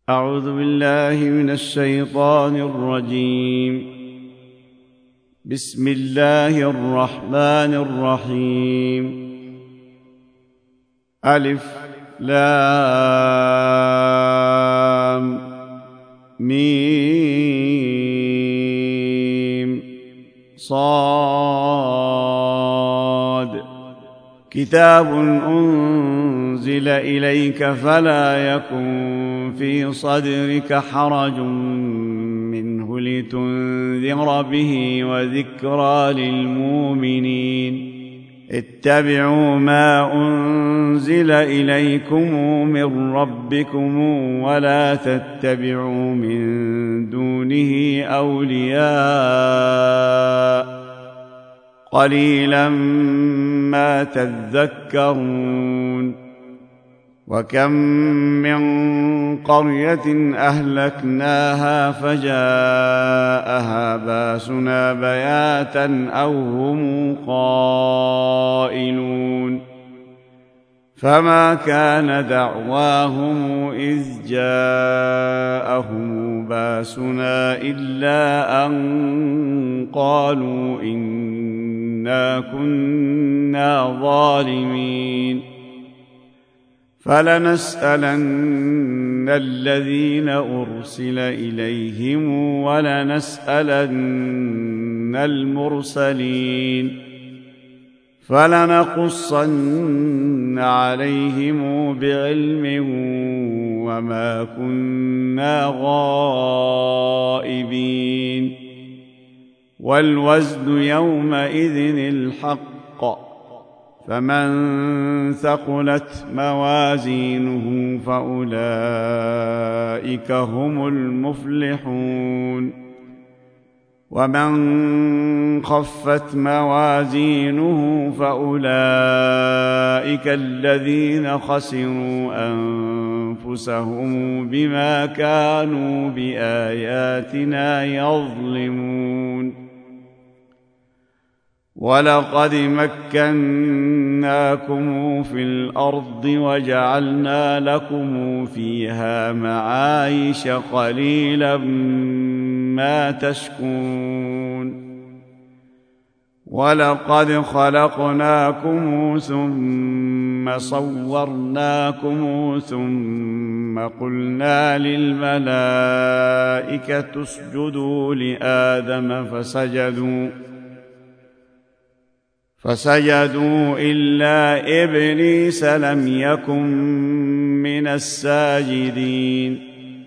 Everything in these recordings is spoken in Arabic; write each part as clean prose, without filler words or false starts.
أعوذ بالله من الشيطان الرجيم. بسم الله الرحمن الرحيم. ألف لام ميم صاد. كتاب أنزل إليك فلا يكن في صدرك حرج منه لتنذر به وذكرى للمؤمنين. اتبعوا ما أنزل إليكم من ربكم ولا تتبعوا من دونه أولياء قليلا ما تذكرون. وكم من قرية أهلكناها فجاءها باسنا بياتا أو هم قائلون. فما كان دعواهم إذ جاءهم باسنا إلا أن قالوا إنا كنا ظالمين. فلنسألن الذين أرسل إليهم ولنسألن المرسلين. فلنقصن عليهم بعلم وما كنا غائبين. والوزن يومئذ الحق. فمن ثقلت موازينه فأولئك هم المفلحون. ومن خفت موازينه فأولئك الذين خسروا أنفسهم بما كانوا بآياتنا يظلمون. ولقد مكناكم في الأرض وجعلنا لكم فيها معايش قليلا ما تشكرون. ولقد خلقناكم ثم صورناكم ثم قلنا للملائكة اسجدوا لآدم فسجدوا إلا إبليس لم يكن من الساجدين.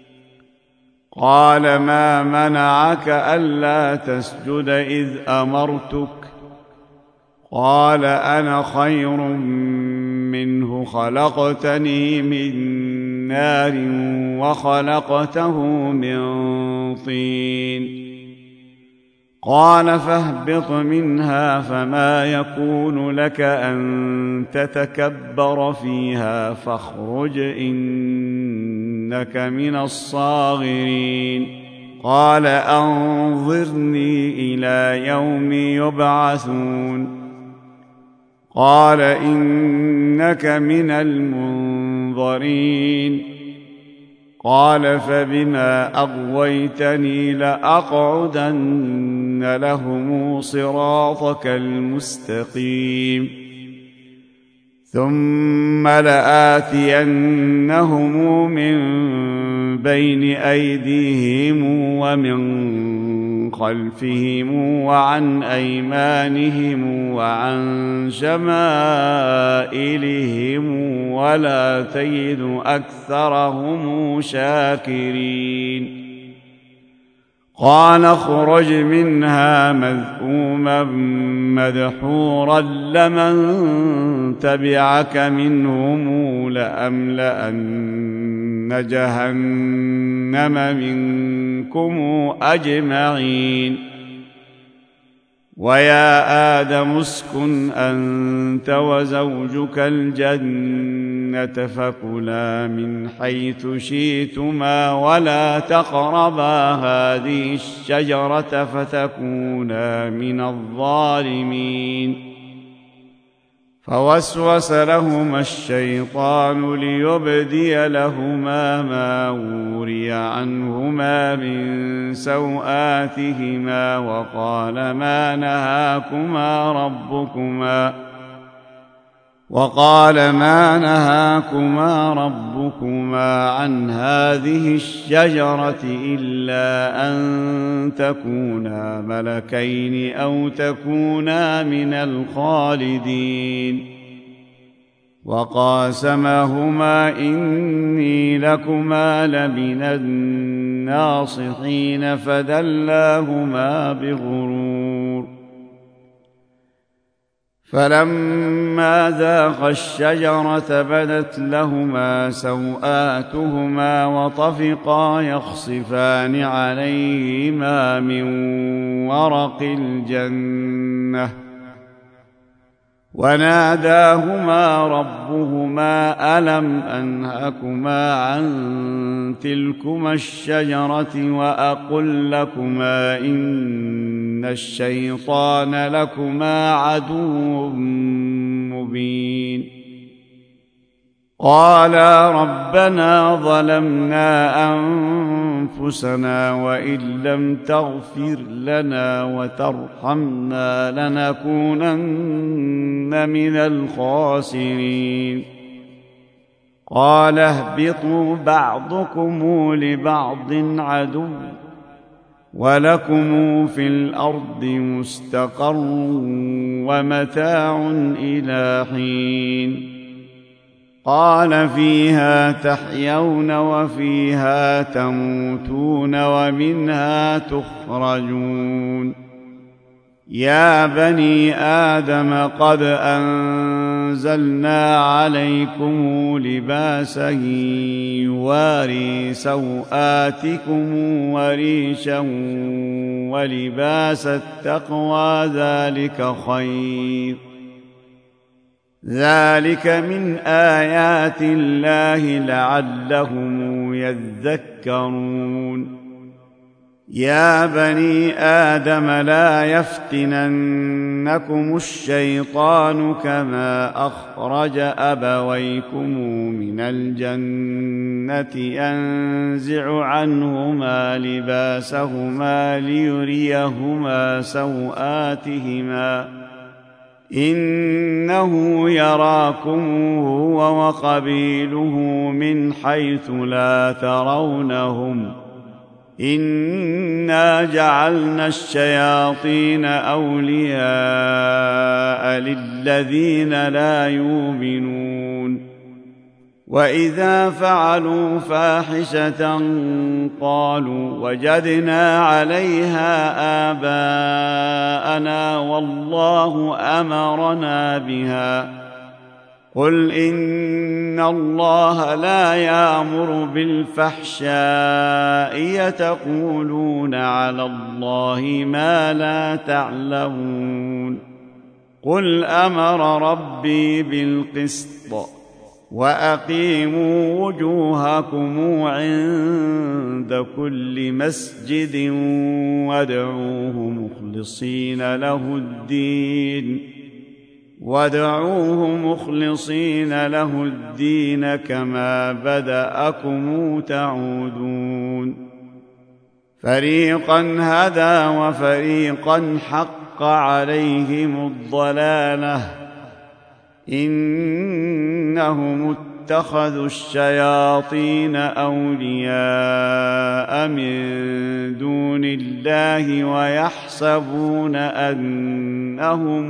قال ما منعك ألا تسجد إذ أمرتك؟ قال أنا خير منه خلقتني من نار وخلقته من طين. قال فاهبط منها فما يكون لك أن تتكبر فيها فاخرج إنك من الصاغرين. قال أنظرني إلى يوم يبعثون. قال إنك من المنظرين. قال فبما أغويتني لأقعدن لهم صراطك المستقيم ثم لآتينهم من بين أيديهم ومن خلفهم وعن أيمانهم وعن شمائلهم ولا تجد أكثرهم شاكرين. قال اخرج منها مذءوما مدحورا لمن تبعك منهم لأملأن جهنم منكم أجمعين. ويا آدم اسكن أنت وزوجك الجنة فكلا من حيث شئتما ولا تقربا هذه الشجرة فتكونا من الظالمين. فوسوس لهما الشيطان ليبدي لهما ما وري عنهما من سوآتهما وقال ما نهاكما ربكما عن هذه الشجرة إلا أن تكونا ملكين أو تكونا من الخالدين وقاسمهما إني لكما لمن الناصحين فدلاهما بغرور فلما ذاقا الشجرة بدت لهما سوآتهما وطفقا يخصفان عليهما من ورق الجنة وناداهما ربهما ألم أنهكما عن تلكما الشجرة وأقل لكما إن الشيطان لكما عدو مبين قالا ربنا ظلمنا أنفسنا وإن لم تغفر لنا وترحمنا لنكونن من الخاسرين قال اهبطوا بعضكم لبعض عدو ولكم في الأرض مستقر ومتاع إلى حين قال فيها تحيون وفيها تموتون ومنها تخرجون يا بني آدم قد أنزلنا عليكم لباسا يواري سوآتكم وريشا ولباس التقوى ذلك خير ذلك من آيات الله لعلهم يذكرون يا بني آدم لا يفتننكم الشيطان كما أخرج أبويكم من الجنة ينزع عنهما لباسهما ليريهما سوآتهما إنه يراكم هو وقبيله من حيث لا ترونهم إنا جعلنا الشياطين أولياء للذين لا يؤمنون وإذا فعلوا فاحشة قالوا وجدنا عليها آباءنا والله أمرنا بها قل إن الله لا يأمر بالفحشاء يتقولون على الله ما لا تعلمون قل أمر ربي بالقسط وأقيموا وجوهكم عند كل مسجد وادعوه مخلصين له الدين كما بدأكم تعودون فريقا هدى وفريقا حق عليهم الضلالة إنهم اتخذوا الشياطين أولياء من دون الله ويحسبون أنهم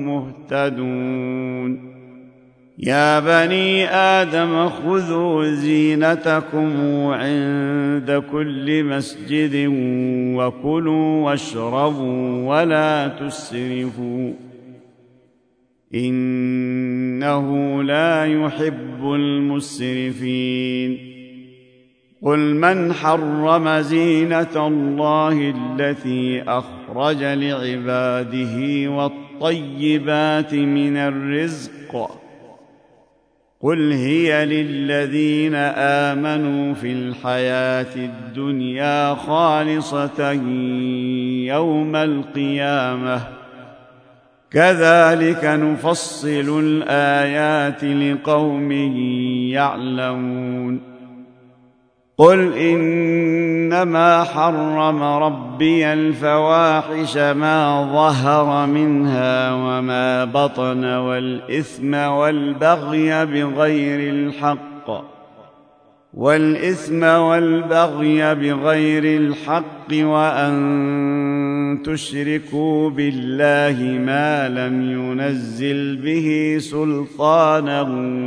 مهتدون يا بني آدم خذوا زينتكم عند كل مسجد وكلوا واشربوا ولا تسرفوا إنه لا يحب المسرفين قل من حرم زينة الله التي أخرج لعباده والطيبات من الرزق قل هي للذين آمنوا في الحياة الدنيا خالصة يوم القيامة كذلك نفصل الآيات لقوم يعلمون قل إنما حرم ربي الفواحش ما ظهر منها وما بطن والإثم والبغي بغير الحق وأن تشركوا بالله ما لم ينزل به سلطانا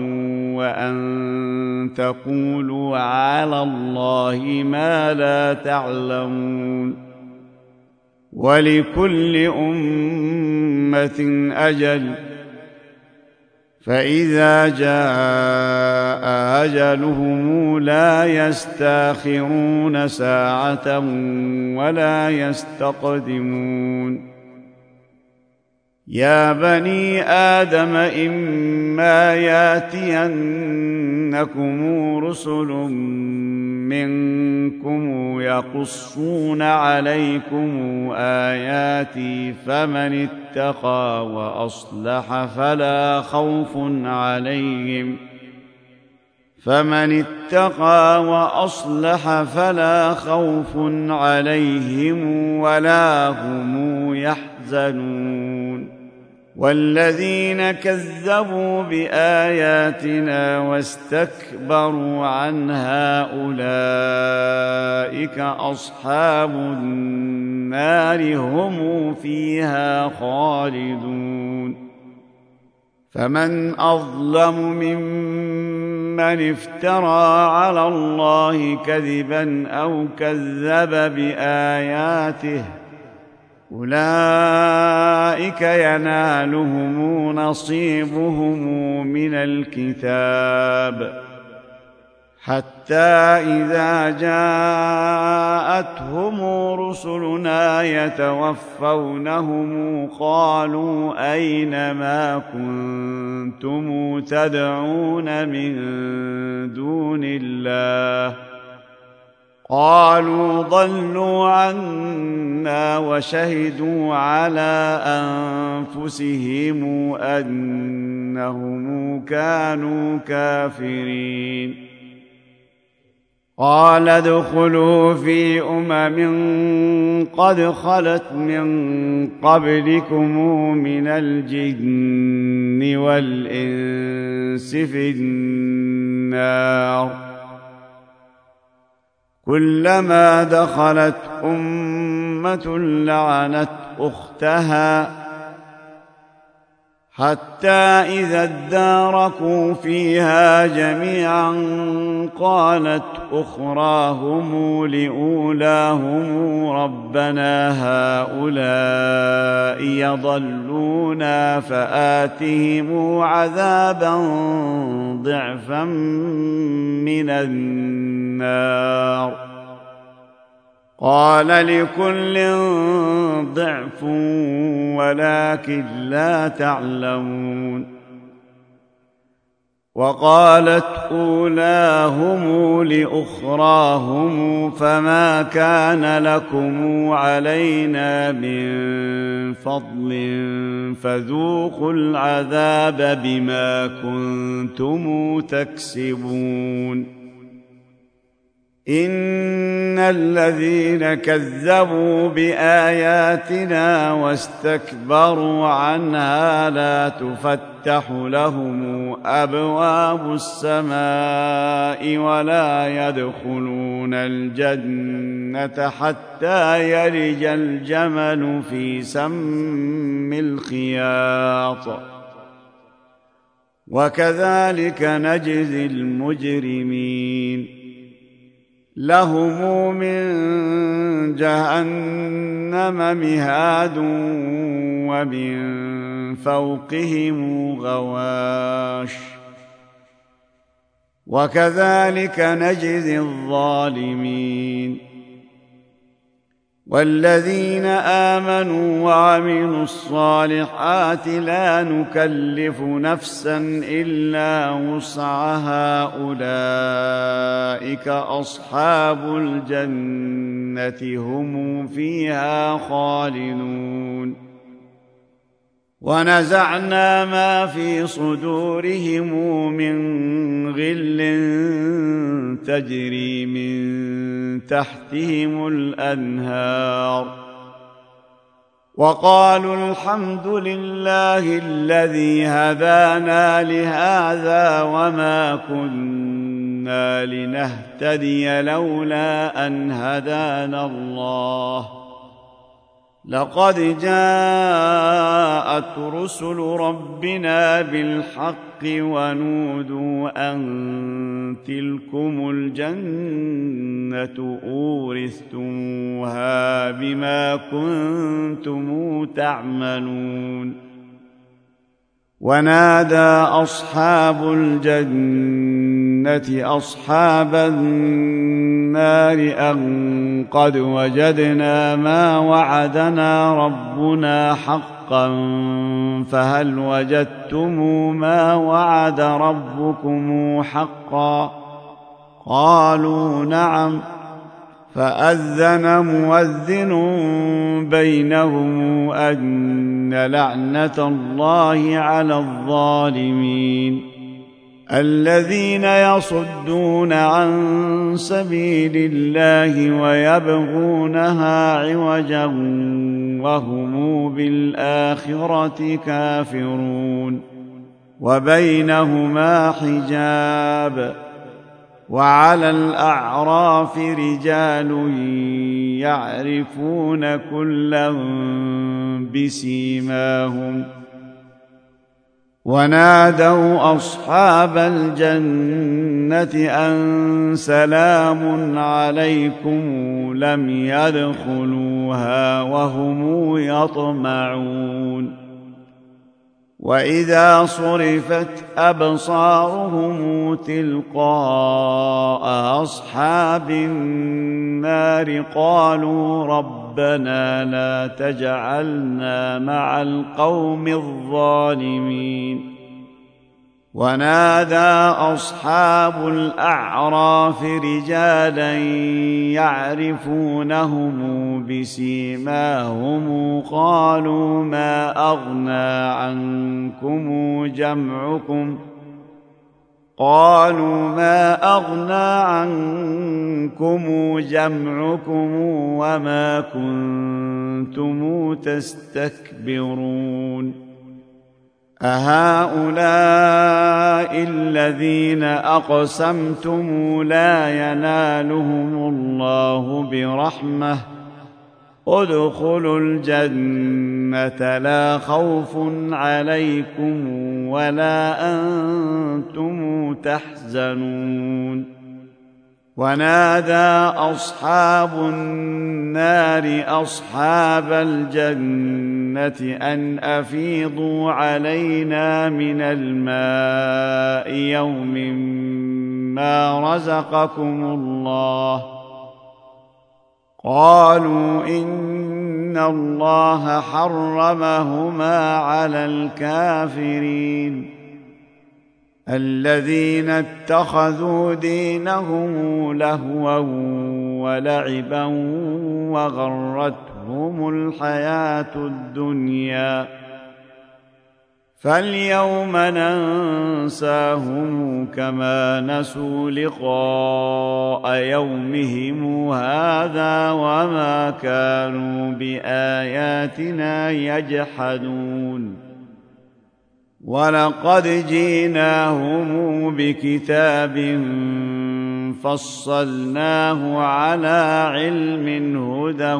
وأن تقولوا على الله ما لا تعلمون ولكل أمة أجل فإذا جاء أجلهم لا يستأخرون ساعة ولا يستقدمون يا بني آدم إما يأتينكم رسل منكم يقصون عليكم آياتي فمن اتقى وأصلح فلا خوف عليهم ولا هم يحزنون والذين كذبوا بآياتنا واستكبروا عنها أولئك أصحاب النار هم فيها خالدون فمن أظلم ممن افترى على الله كذبا أو كذب بآياته أولئك ينالهم نصيبهم من الكتاب حتى إذا جاءتهم رسلنا يتوفونهم قالوا أين ما كنتم تدعون من دون الله قالوا ضلوا عنا وشهدوا على أنفسهم أنهم كانوا كافرين قال ادخلوا في قد خلت من قبلكم من الجن والإنس في النار كلما دخلت أمة لعنت أختها حتى إذا اداركوا فيها جميعا قالت أخراهم لأولاهم ربنا هؤلاء يضلونا فآتهم عذابا ضعفا من النار قال لكل ضعف ولكن لا تعلمون وقالت أولاهم لأخراهم فما كان لكم علينا من فضل فذوقوا العذاب بما كنتم تكسبون إن الذين كذبوا بآياتنا واستكبروا عنها لا تفتح لهم أبواب السماء ولا يدخلون الجنة حتى يلج الجمل في سم الخياط وكذلك نجزي المجرمين لهم من جهنم مهاد ومن فوقهم غواش وكذلك نجزي الظالمين والذين آمنوا وعملوا الصالحات لا نكلف نفسا إلا وسعها أولئك أصحاب الجنة هم فيها خالدون ونزعنا ما في صدورهم من غل تجري من تحتهم الأنهار وقالوا الحمد لله الذي هدانا لهذا وما كنا لنهتدي لولا أن هدانا الله لقد جاءت رسل ربنا بالحق ونودوا أن تلكم الجنة أورثتموها بما كنتم تعملون ونادى أصحاب الجنة أصحاب النار أن قد وجدنا ما وعدنا ربنا حقا فهل وجدتم ما وعد ربكم حقا قالوا نعم فأذن مؤذن بينهم أن لعنة الله على الظالمين الذين يصدون عن سبيل الله ويبغونها عوجا وهم بالآخرة كافرون وبينهما حجاب وعلى الأعراف رجال يعرفون كلا بسيماهم ونادوا أصحاب الجنة أن سلام عليكم لم يدخلوها وهم يطمعون وإذا صرفت أبصارهم تلقاء أصحاب النار قالوا ربنا لا تجعلنا مع القوم الظالمين ونادى أصحاب الأعراف رجالا يعرفونهم بسيماهم قالوا ما أغنى عنكم جمعكم وما كنتم تستكبرون أهؤلاء الذين أقسمتم لا ينالهم الله برحمة ادخلوا الجنة لا خوف عليكم ولا أنتم تحزنون ونادى أصحاب النار أصحاب الجنة أن أفيضوا علينا من الماء يوم ما رزقكم الله قالوا إن الله حرمهما على الكافرين الذين اتخذوا دينهم لهوا ولعبا وغرتهم الحياة الدنيا فاليوم ننساهم كما نسوا لقاء يومهم هذا وما كانوا بآياتنا يجحدون ولقد جئناهم بكتاب فصلناه على علم هدى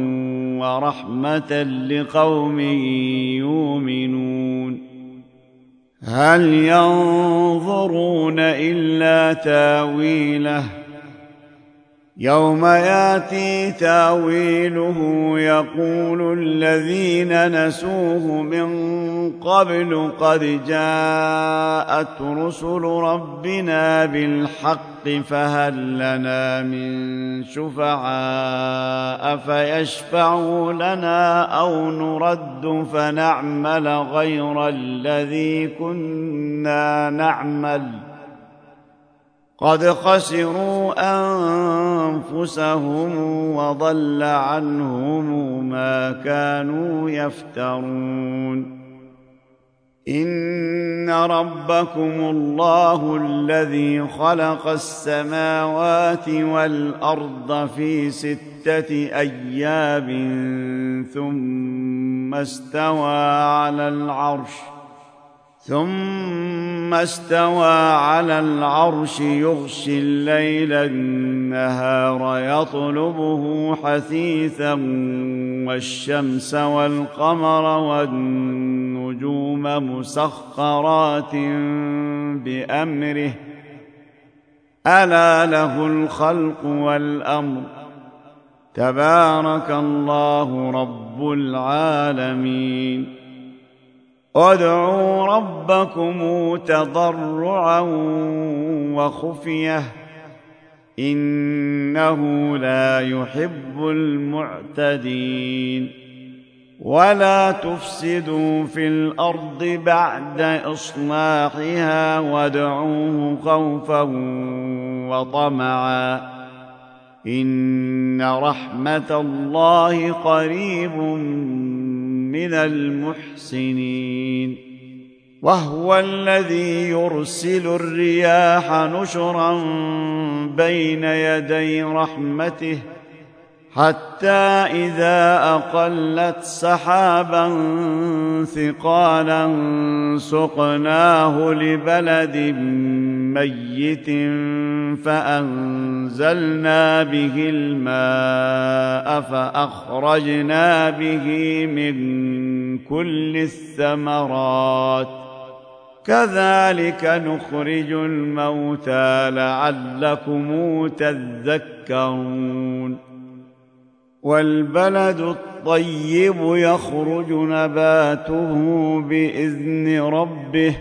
ورحمة لقوم يؤمنون هل ينظرون إلا تاويله يوم ياتي تاويله يقول الذين نسوه من قبل قد جاءت رسل ربنا بالحق فهل لنا من شفعاء فيشفعوا لنا أو نرد فنعمل غير الذي كنا نعمل قد خسروا أنفسهم وضل عنهم ما كانوا يفترون إن ربكم الله الذي خلق السماوات والأرض في 6 أيام ثم استوى على العرش يغشي الليل النهار يطلبه حثيثا والشمس والقمر والنجوم مسخرات بأمره ألا له الخلق والأمر تبارك الله رب العالمين ادعوا ربكم تضرعا وخفية إنه لا يحب المعتدين ولا تفسدوا في الأرض بعد إصلاحها وادعوه خوفا وطمعا إن رحمة الله قريب من المحسنين وهو الذي يرسل الرياح نشرا بين يدي رحمته حتى إذا أقلت سحابا ثقالا سقناه لبلد ميت فأنزلنا به الماء فأخرجنا به من كل الثمرات كذلك نخرج الموتى لعلكم تذكرون والبلد الطيب يخرج نباته بإذن ربه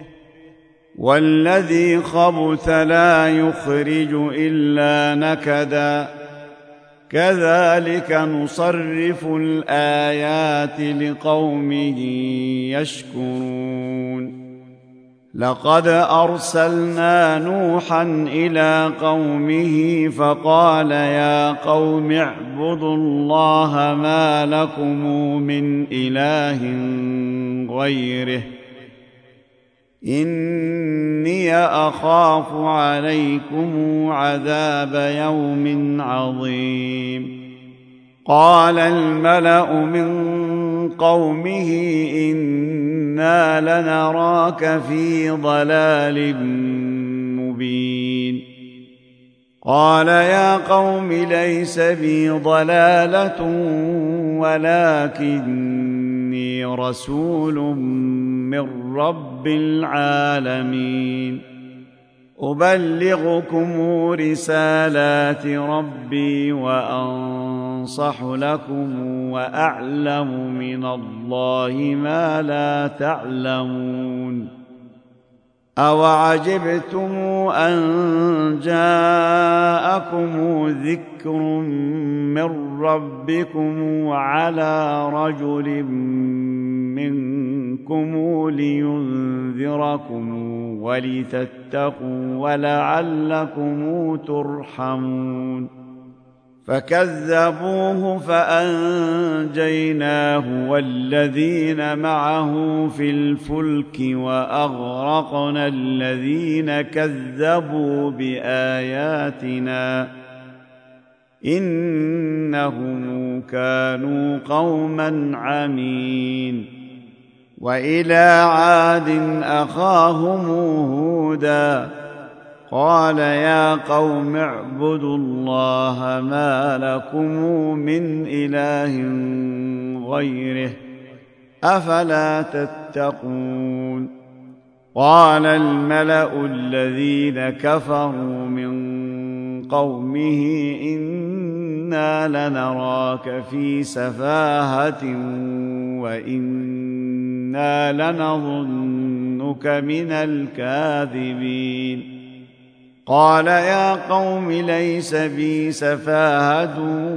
والذي خبث لا يخرج إلا نكدا كذلك نصرف الآيات لقوم يشكرون لقد أرسلنا نوحا إلى قومه فقال يا قوم اعبدوا الله ما لكم من إله غيره إني أخاف عليكم عذاب يوم عظيم قال الملأ من قومه إنا لنراك في ضلال مبين قال يا قوم ليس بي ضلالة ولكني رسول من رب العالمين أبلغكم رسالات ربي وأنصح لكم وأعلم من الله ما لا تعلمون أوعجبتم أن جاءكم ذكر من ربكم على رجل منكم لينذركم ولتتقوا ولعلكم ترحمون فكذبوه فأنجيناه والذين معه في الفلك وأغرقنا الذين كذبوا بآياتنا إنهم كانوا قوما عمين وإلى عاد أخاهم هودا قال يا قوم اعبدوا الله ما لكم من إله غيره أفلا تتقون قال الملأ الذين كفروا من قومه إنا لنراك في سفاهة وإنا لنظنك من الكاذبين قال يا قوم ليس بي سفاهة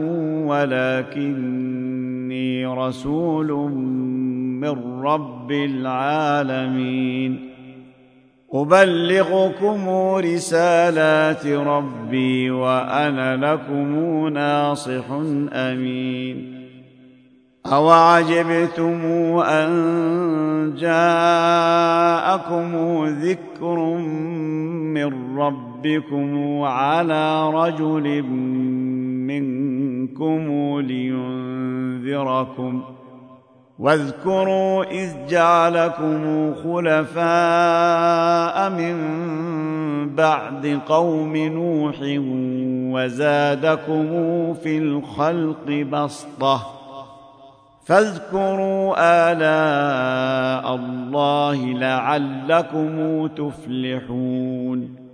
ولكني رسول من رب العالمين أبلغكم رسالات ربي وأنا لكم ناصح أمين أوعجبتم أن جاءكم ذكر من ربكم على رجل منكم لينذركم واذكروا إذ جعلكم خلفاء من بعد قوم نوح وزادكم في الخلق بسطة فاذكروا آلاء الله لعلكم تفلحون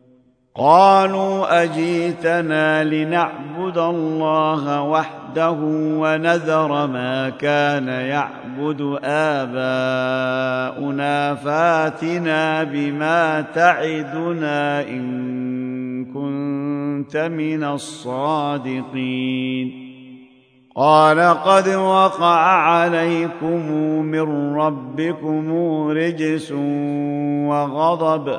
قالوا أجيتنا لنعبد الله وحده ونذر ما كان يعبد آباؤنا فاتنا بما تعدنا إن كنت من الصادقين قال قد وقع عليكم من ربكم رجس وغضب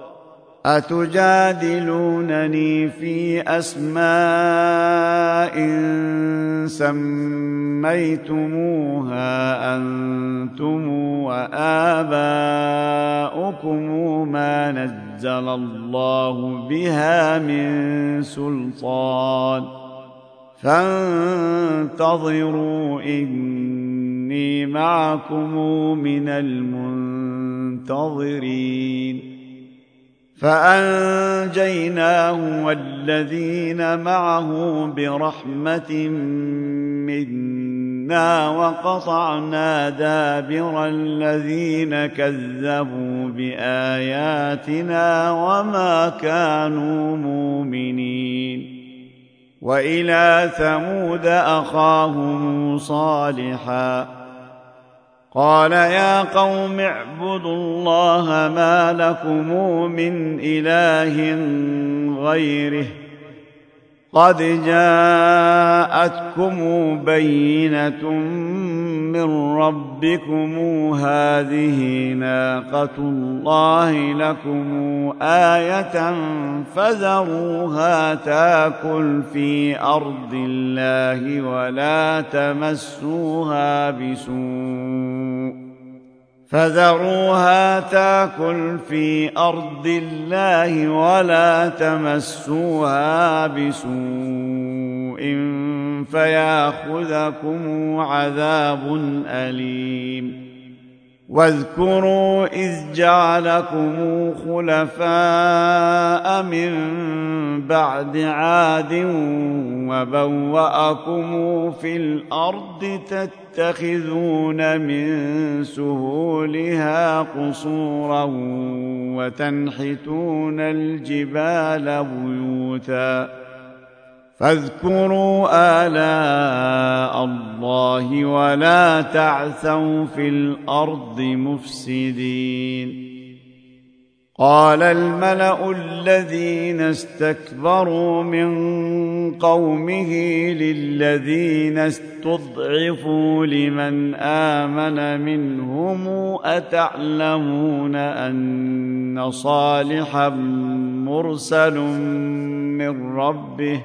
أتجادلونني في أسماء سميتموها أنتم وآباؤكم ما نزل الله بها من سلطان فانتظروا إني معكم من المنتظرين فأنجيناه والذين معه برحمة منا وقطعنا دابر الذين كذبوا بآياتنا وما كانوا مؤمنين وإلى ثمود أخاهم صالحا قال يا قوم اعبدوا الله ما لكم من إله غيره قد جاءتكم بينة من ربكم هذه ناقة الله لكم آية فذروها تأكل في أرض الله ولا تمسوها بسوء فيأخذكم عذاب أليم واذكروا إذ جعلكم خلفاء من بعد عاد وبوأكم في الأرض تتخذون من سهولها قصورا وتنحتون الجبال بيوتا فاذكروا آلاء الله ولا تعثوا في الأرض مفسدين قال الملأ الذين استكبروا من قومه للذين استضعفوا لمن آمن منهم أتعلمون أن صالحا مرسل من ربه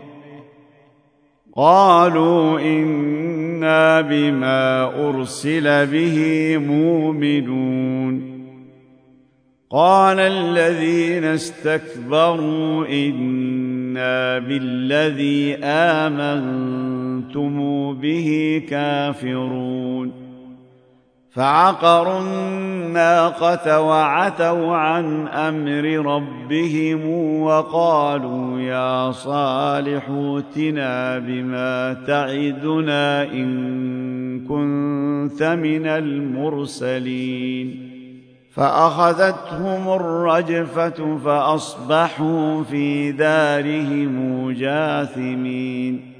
قالوا إنا بما أرسل به مؤمنون قال الذين استكبروا إنا بالذي آمنتم به كافرون فعقروا الناقة وعتوا عن أمر ربهم وقالوا يا صالح ائتنا بما تعدنا إن كنت من المرسلين فأخذتهم الرجفة فأصبحوا في دارهم جاثمين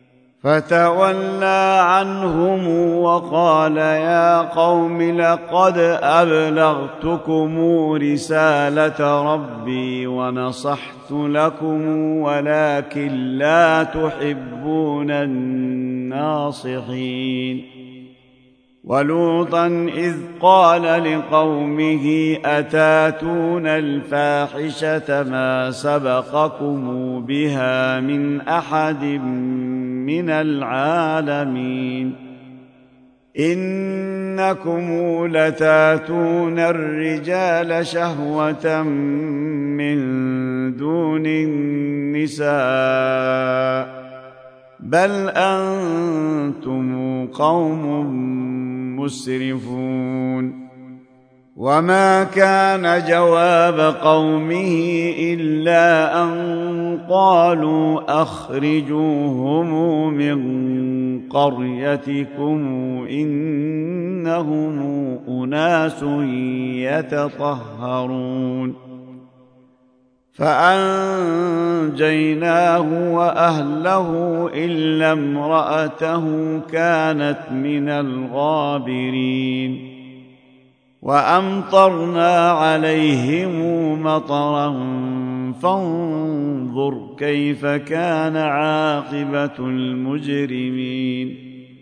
فتولى عنهم وقال يا قوم لقد أبلغتكم رسالة ربي ونصحت لكم ولكن لا تحبون الناصحين ولوطا إذ قال لقومه أتاتون الفاحشة ما سبقكم بها من أحد من العالمين إنكم لتاتون الرجال شهوة من دون النساء بل أنتم قوم مسرفون وما كان جواب قومه إلا أن قالوا أخرجوهم من قريتكم إنهم أناس يتطهرون فأنجيناه وأهله إلا امرأته كانت من الغابرين وأمطرنا عليهم مطرا فانظر كيف كان عاقبة المجرمين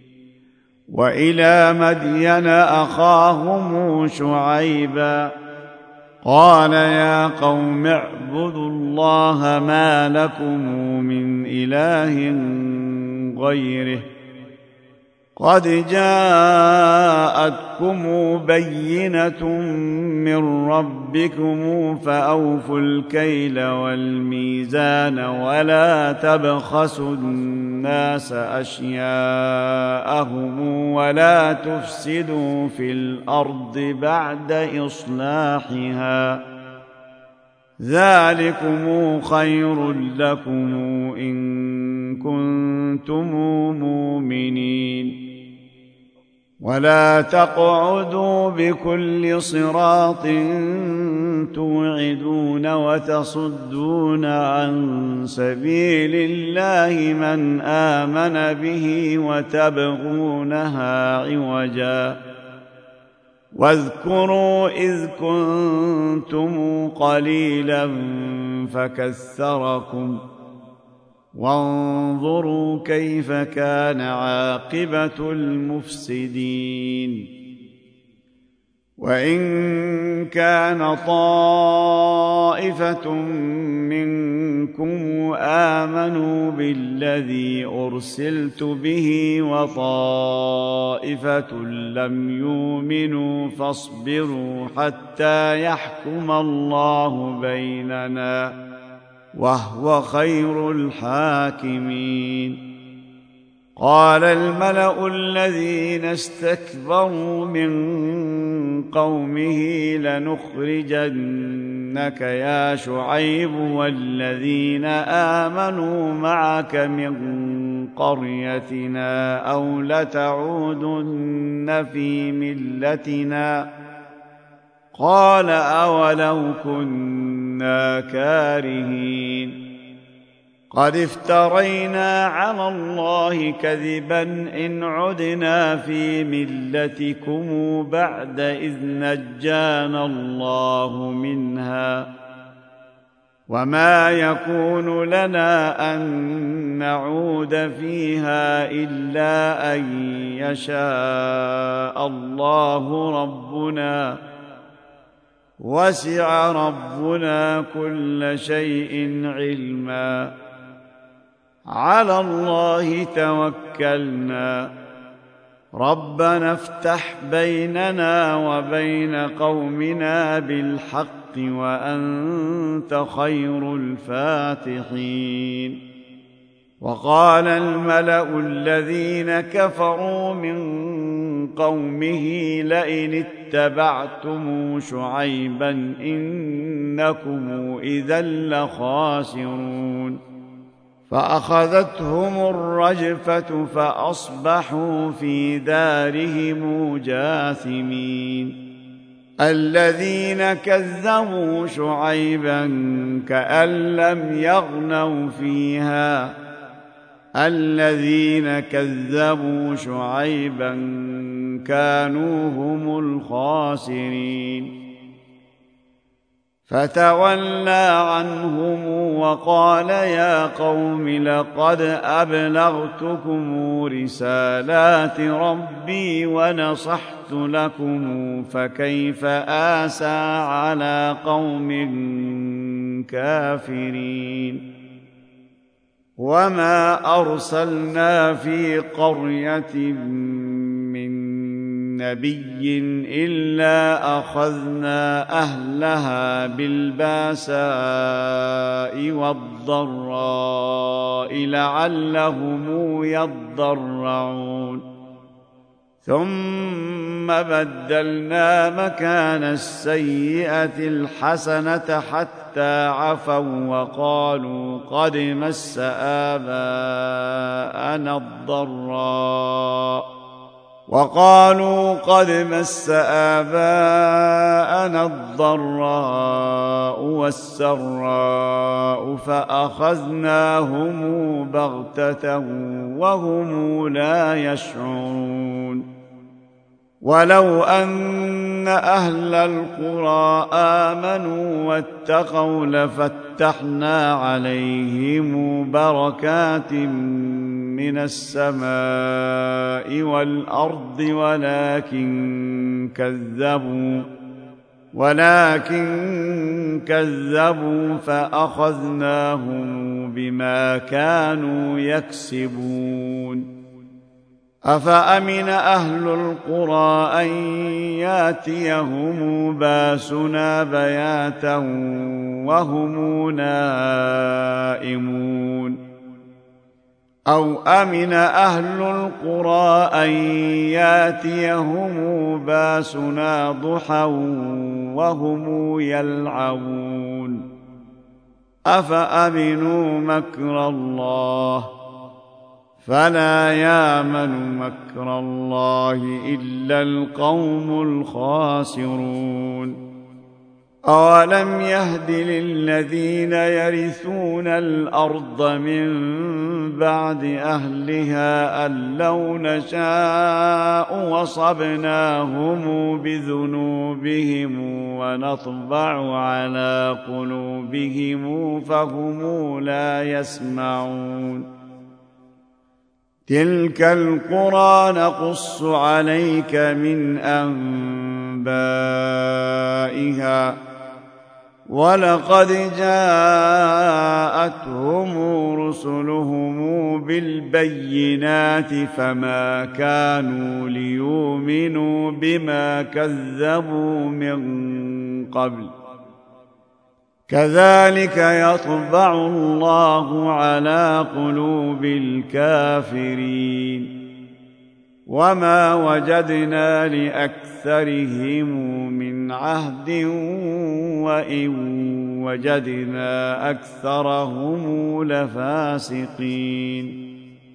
وإلى مدين أخاهم شعيبا قال يا قوم اعبدوا الله ما لكم من إله غيره قد جاءتكم بينة من ربكم فأوفوا الكيل والميزان ولا تبخسوا الناس أشياءهم ولا تفسدوا في الأرض بعد إصلاحها ذلكم خير لكم إن كنتم مؤمنين ولا تقعدوا بكل صراط توعدون وتصدون عن سبيل الله من آمن به وتبغونها عوجا واذكروا إذ كنتم قليلا فكثركم وانظروا كيف كان عاقبة المفسدين وإن كان طائفة منكم آمنوا بالذي أرسلت به وطائفة لم يؤمنوا فاصبروا حتى يحكم الله بيننا وهو خير الحاكمين قال الملأ الذين استكبروا من قومه لنخرجنك يا شعيب والذين آمنوا معك من قريتنا أو لتعودن في ملتنا قال أولو كنا كارهين قد افترينا على الله كذبا إن عدنا في ملتكم بعد إذ نجانا الله منها وما يكون لنا أن نعود فيها إلا أن يشاء الله ربنا وسع ربنا كل شيء علما على الله توكلنا ربنا افتح بيننا وبين قومنا بالحق وأنت خير الفاتحين وقال الملأ الذين كفروا من قومه لئن اتبعتم شعيبا إنكم إذا لخاسرون فأخذتهم الرجفة فأصبحوا في دارهم جاثمين الذين كذبوا شعيبا كأن لم يغنوا فيها الذين كذبوا شعيبا كانوا هم الخاسرين فتولى عنهم وقال يا قوم لقد أبلغتكم رسالات ربي ونصحت لكم فكيف آسى على قوم كافرين وما أرسلنا في قرية من نبي إلا أخذنا أهلها بالباساء والضراء لعلهم يضرعون ثم بدلنا مكان السيئة الحسنة حتى عفوا وقالوا قد مس آباءنا الضراء والسراء فأخذناهم بغتة وهم لا يشعرون ولو أن أهل القرى آمنوا واتقوا لفتحنا عليهم بركات من السماء والأرض ولكن كذبوا فأخذناهم بما كانوا يكسبون أفأمن أهل القرى أن ياتيهم باسنا بياتا وهم نائمون أو أمن أهل القرى أن ياتيهم باسنا ضحى وهم يلعبون أفأمنوا مكر الله فلا يامن مكر الله إلا القوم الخاسرون أولم يهد للذين يرثون الأرض من بعد أهلها أن لو نشاء وصبناهم بذنوبهم ونطبع على قلوبهم فهم لا يسمعون تلك القرى نقص عليك من أنبائها ولقد جاءتهم رسلهم بالبينات فما كانوا ليؤمنوا بما كذبوا من قبل كذلك يطبع الله على قلوب الكافرين وما وجدنا لأكثرهم من عهد وإن وجدنا أكثرهم لفاسقين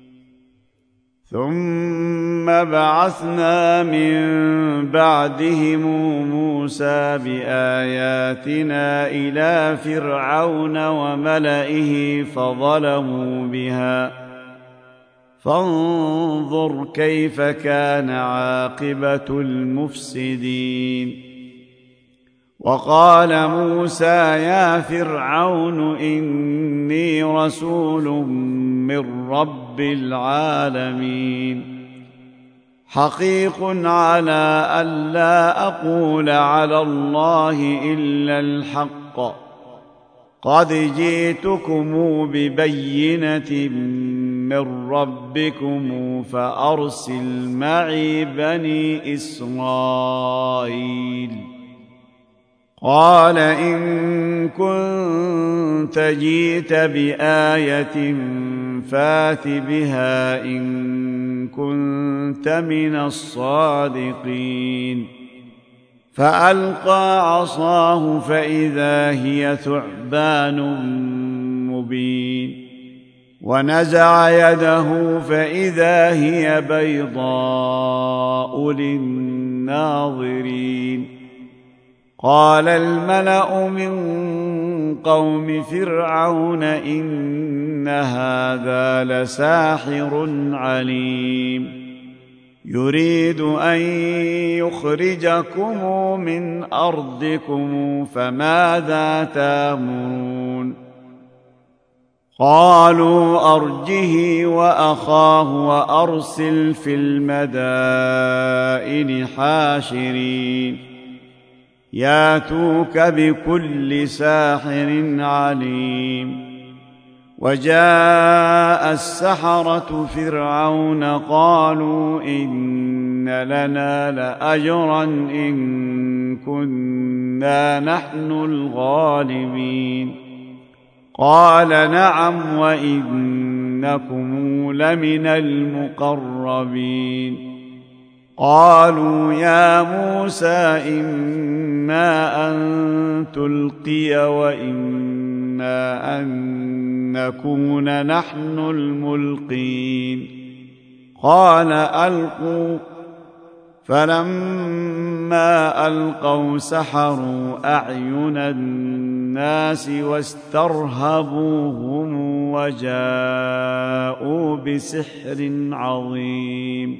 ثم بعثنا من بعدهم موسى بآياتنا إلى فرعون وملئه فظلموا بها فانظر كيف كان عاقبة المفسدين وقال موسى يا فرعون إني رسول من رب العالمين حقيق على ألا أقول على الله إلا الحق قد جئتكم ببينة من ربكم فأرسل معي بني إسرائيل قال إن كنت جئت بآية فات بها إن كنت من الصادقين فألقى عصاه فإذا هي ثعبان مبين ونزع يده فإذا هي بيضاء للناظرين قال الملأ من قوم فرعون إن هذا لساحر عليم يريد أن يخرجكم من أرضكم فماذا تأمرون قالوا أرجه وأخاه وأرسل في المدائن حاشرين ياتوك بكل ساحر عليم وجاء السحرة فرعون قالوا إن لنا لأجرا إن كنا نحن الغالبين قال نعم وإنكم لمن المقربين قالوا يا موسى إما أن تلقي وإما أن نكون نحن الملقين قال ألقوا فلما ألقوا سحروا أعين الناس واسترهبوهم وجاءوا بسحر عظيم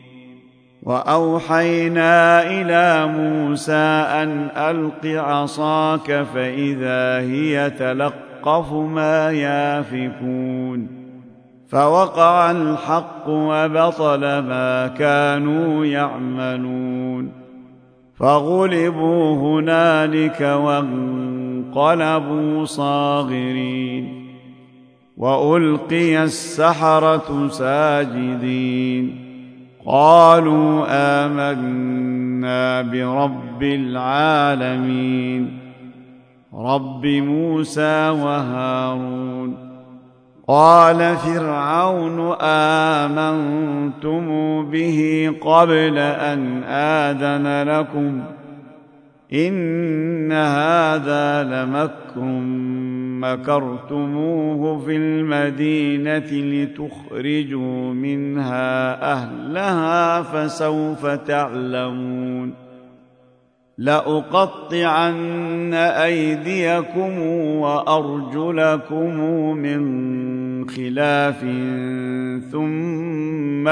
وأوحينا إلى موسى أن ألق عصاك فإذا هي تلقف ما يافكون فوقع الحق وبطل ما كانوا يعملون فغلبوا هنالك وانقلبوا صاغرين وألقي السحرة ساجدين قالوا آمنا برب العالمين رب موسى وهارون قال فرعون آمنتم به قبل أن آذن لكم إن هذا لمكر مكرتموه في المدينة لتخرجوا منها أهلها فسوف تعلمون لأقطعن أيديكم وأرجلكم من خلاف ثم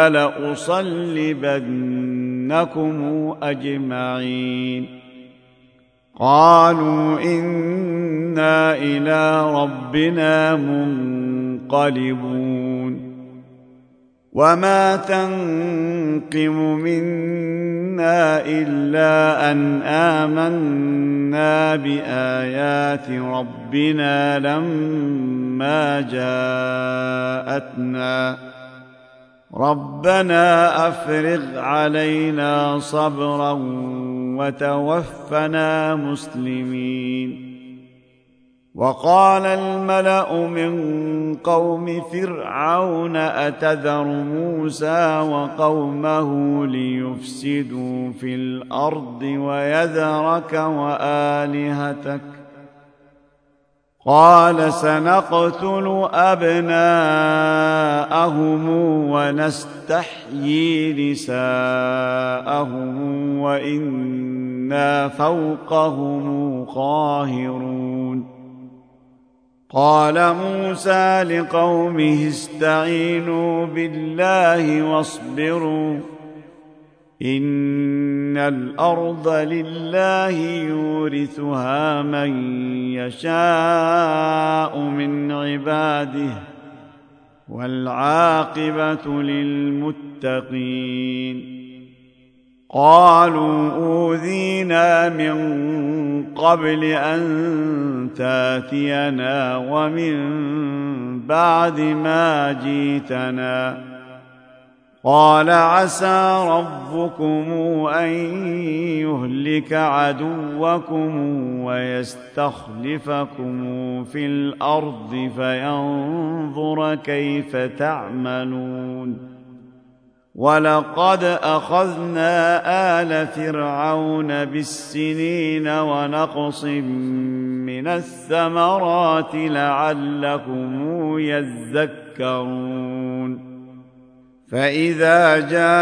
لأصلبنكم أجمعين قالوا إنا إلى ربنا منقلبون وما تنقم منا إلا أن آمنا بآيات ربنا لما جاءتنا ربنا أفرغ علينا صبرا وتوفنا مسلمين وقال الملأ من قوم فرعون أتذر موسى وقومه ليفسدوا في الأرض ويذرك وآلهتك قال سنقتل أبناءهم ونستحيي نساءهم وإنا فوقهم قاهرون قال موسى لقومه استعينوا بالله واصبروا إن الأرض لله يورثها من يشاء من عباده والعاقبة للمتقين قالوا أوذينا من قبل أن تاتينا ومن بعد ما جيتنا قال عسى ربكم أن يهلك عدوكم ويستخلفكم في الأرض فينظر كيف تعملون ولقد أخذنا آل فرعون بالسنين ونقص من الثمرات لعلكم يذكرون فإذا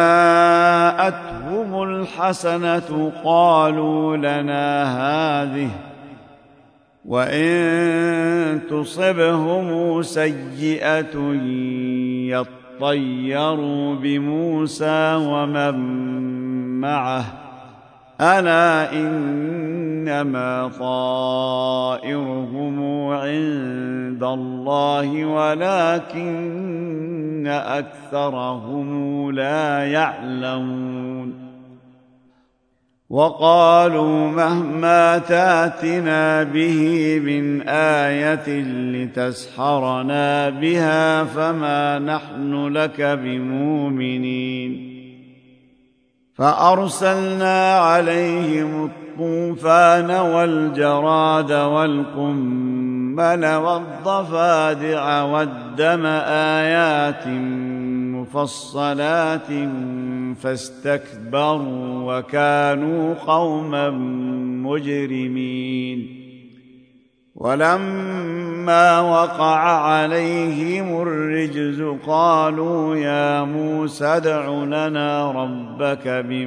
جاءتهم الحسنة قالوا لنا هذه وإن تصبهم سيئة يطيروا بموسى ومن معه ألا إنما طائرهم عند الله ولكن أكثرهم لا يعلمون وقالوا مهما تاتنا به من آية لتسحرنا بها فما نحن لك بمؤمنين فأرسلنا عليهم الطوفان والجراد والقمل والضفادع والدم آيات مفصلات فاستكبروا وكانوا قوما مجرمين. ولما وقع عليهم الرجز قالوا يا موسى ادع لنا ربك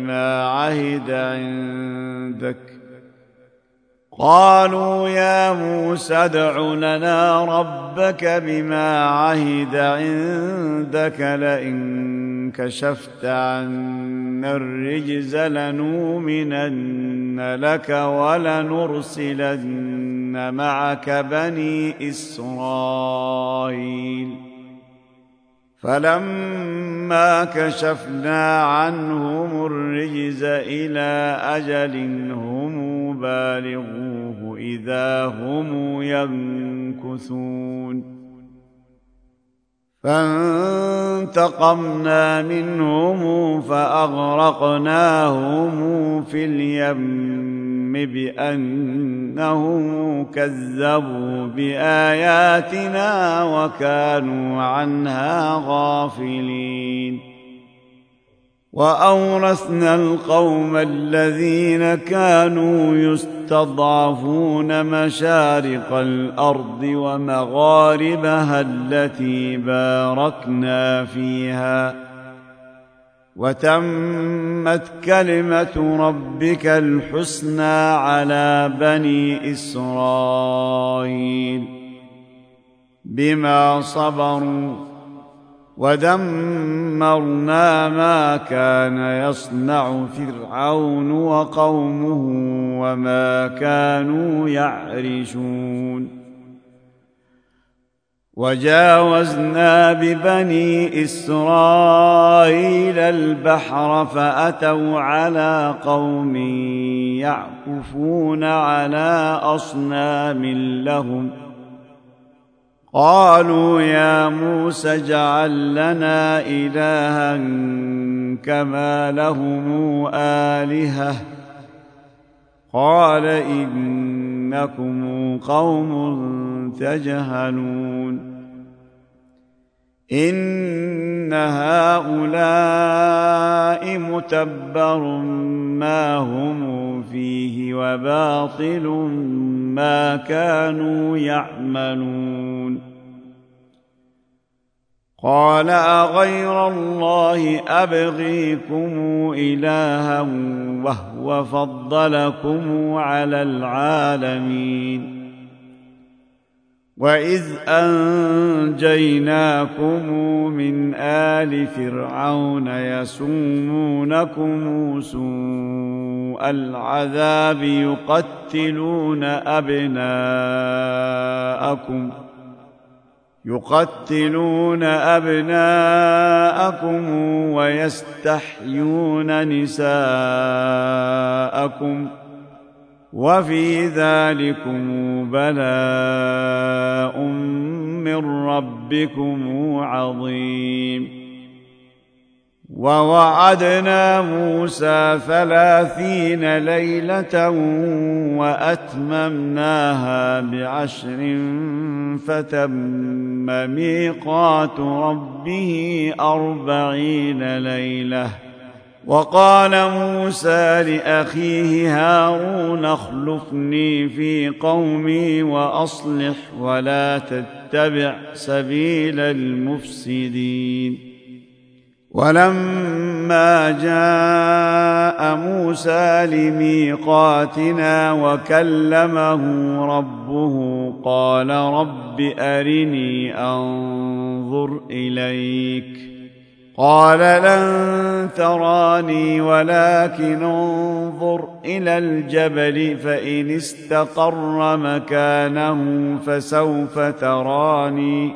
بما عهد عندك لئن كشفت عنا الرجز لنؤمنن لك ولنرسلن معك بني إسرائيل. فلما كشفنا عنهم الرجز إلى أجل هم بالغوه إذا هم ينكثون. فانتقمنا منهم فأغرقناهم في اليم بأنهم كذبوا بآياتنا وكانوا عنها غافلين. وأورثنا القوم الذين كانوا يستضعفون مشارق الأرض ومغاربها التي باركنا فيها وتمت كلمة ربك الحسنى على بني إسرائيل بما صبروا ودمرنا ما كان يصنع فرعون وقومه وما كانوا يعرشون. وجاوزنا ببني إسرائيل البحر فأتوا على قوم يعكفون على أصنام لهم قالوا يا موسى اجعل لنا إلها كما لهم آلهة قال إنكم قوم تجهلون. إن هؤلاء متبر ما هم فيه وباطل ما كانوا يعملون. قال أغير الله أبغيكم إلها وهو فضلكم على العالمين. وإذ أنجيناكم من آل فرعون يسومونكم سوء العذاب يقتلون أبناءكم ويستحيون نساءكم وفي ذلكم بلاء من ربكم عظيم. ووعدنا موسى 30 ليلة وأتممناها ب10 فتم ميقات ربه 40 ليلة. وقال موسى لأخيه هارون اخلفني في قومي وأصلح ولا تتبع سبيل المفسدين. ولما جاء موسى لميقاتنا وكلمه ربه قال رب أرني أنظر إليك قال لن تراني ولكن انظر إلى الجبل فإن استقر مكانه فسوف تراني.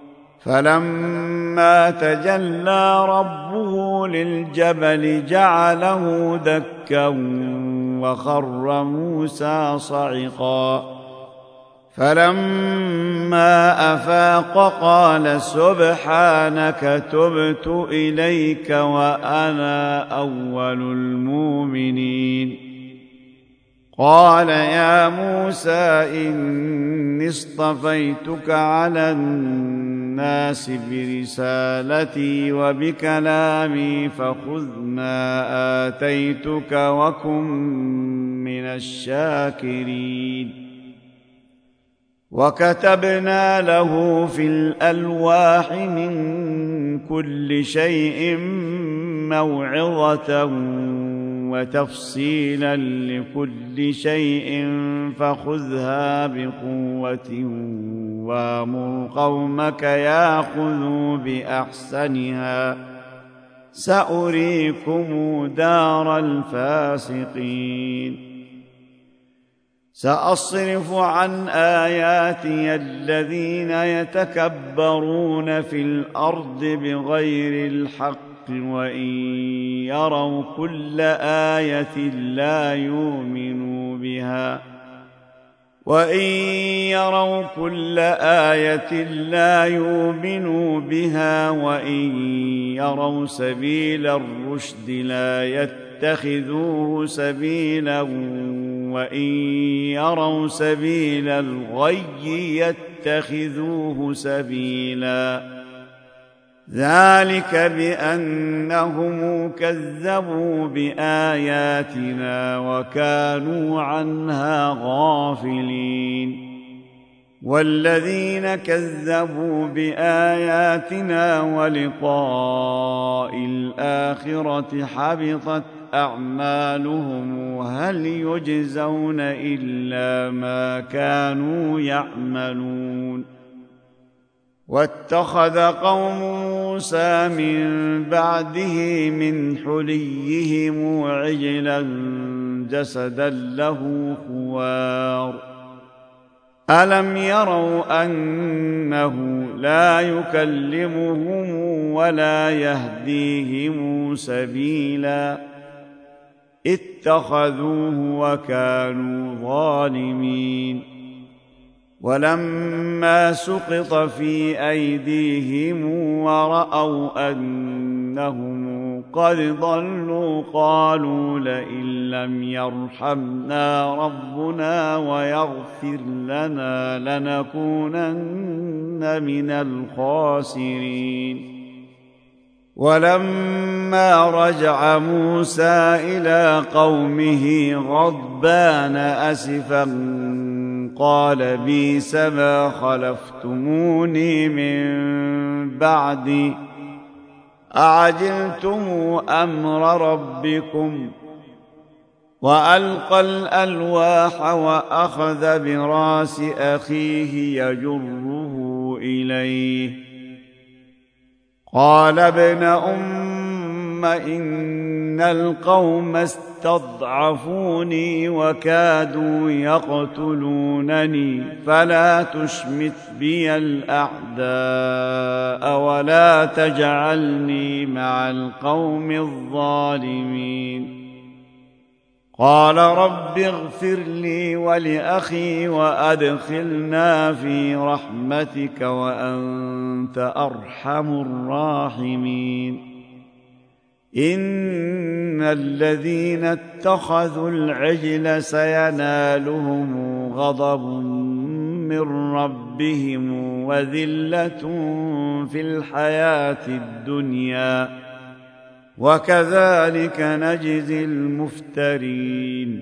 فلما تجلى ربه للجبل جعله دكا وخر موسى صعقا. فلما أفاق قال سبحانك تبت إليك وأنا أول المؤمنين. قال يا موسى إني اصطفيتك على الناس برسالتي وبكلامي فخذ ما آتيتك وكن من الشاكرين. وكتبنا له في الألواح من كل شيء موعظة وتفصيلا لكل شيء فخذها بقوة وامر قومك ياخذوا بأحسنها سأريكم دار الفاسقين. سأصرف عن آياتي الذين يتكبرون في الأرض بغير الحق وإن يروا كل آية لا يؤمنوا بها وإن يروا سبيل الرشد لا يتخذوه سبيلا وإن يروا سبيل الغي يتخذوه سبيلا. ذلك بأنهم كذبوا بآياتنا وكانوا عنها غافلين. والذين كذبوا بآياتنا ولقاء الآخرة حبطت أعمالهم هل يجزون إلا ما كانوا يعملون. واتخذ قوم موسى من بعده من حليهم عجلا جسدا له خوار ألم يروا أنه لا يكلمهم ولا يهديهم سبيلا اتخذوه وكانوا ظالمين. ولما سقط في أيديهم ورأوا أنهم قد ضلوا قالوا لئن لم يرحمنا ربنا ويغفر لنا لنكونن من الخاسرين. ولما رجع موسى إلى قومه غضبان أسفا قال بئس ما خلفتموني من بعدي أعجلتم أمر ربكم. وألقى الألواح وأخذ براس أخيه يجره إليه قال ابن أم إن القوم استضعفوني وكادوا يقتلونني فلا تشمت بي الأعداء ولا تجعلني مع القوم الظالمين. قال رب اغفر لي ولأخي وأدخلنا في رحمتك وأنت أرحم الراحمين. إن الذين اتخذوا العجل سينالهم غضب من ربهم وذلة في الحياة الدنيا وكذلك نجزي المفترين.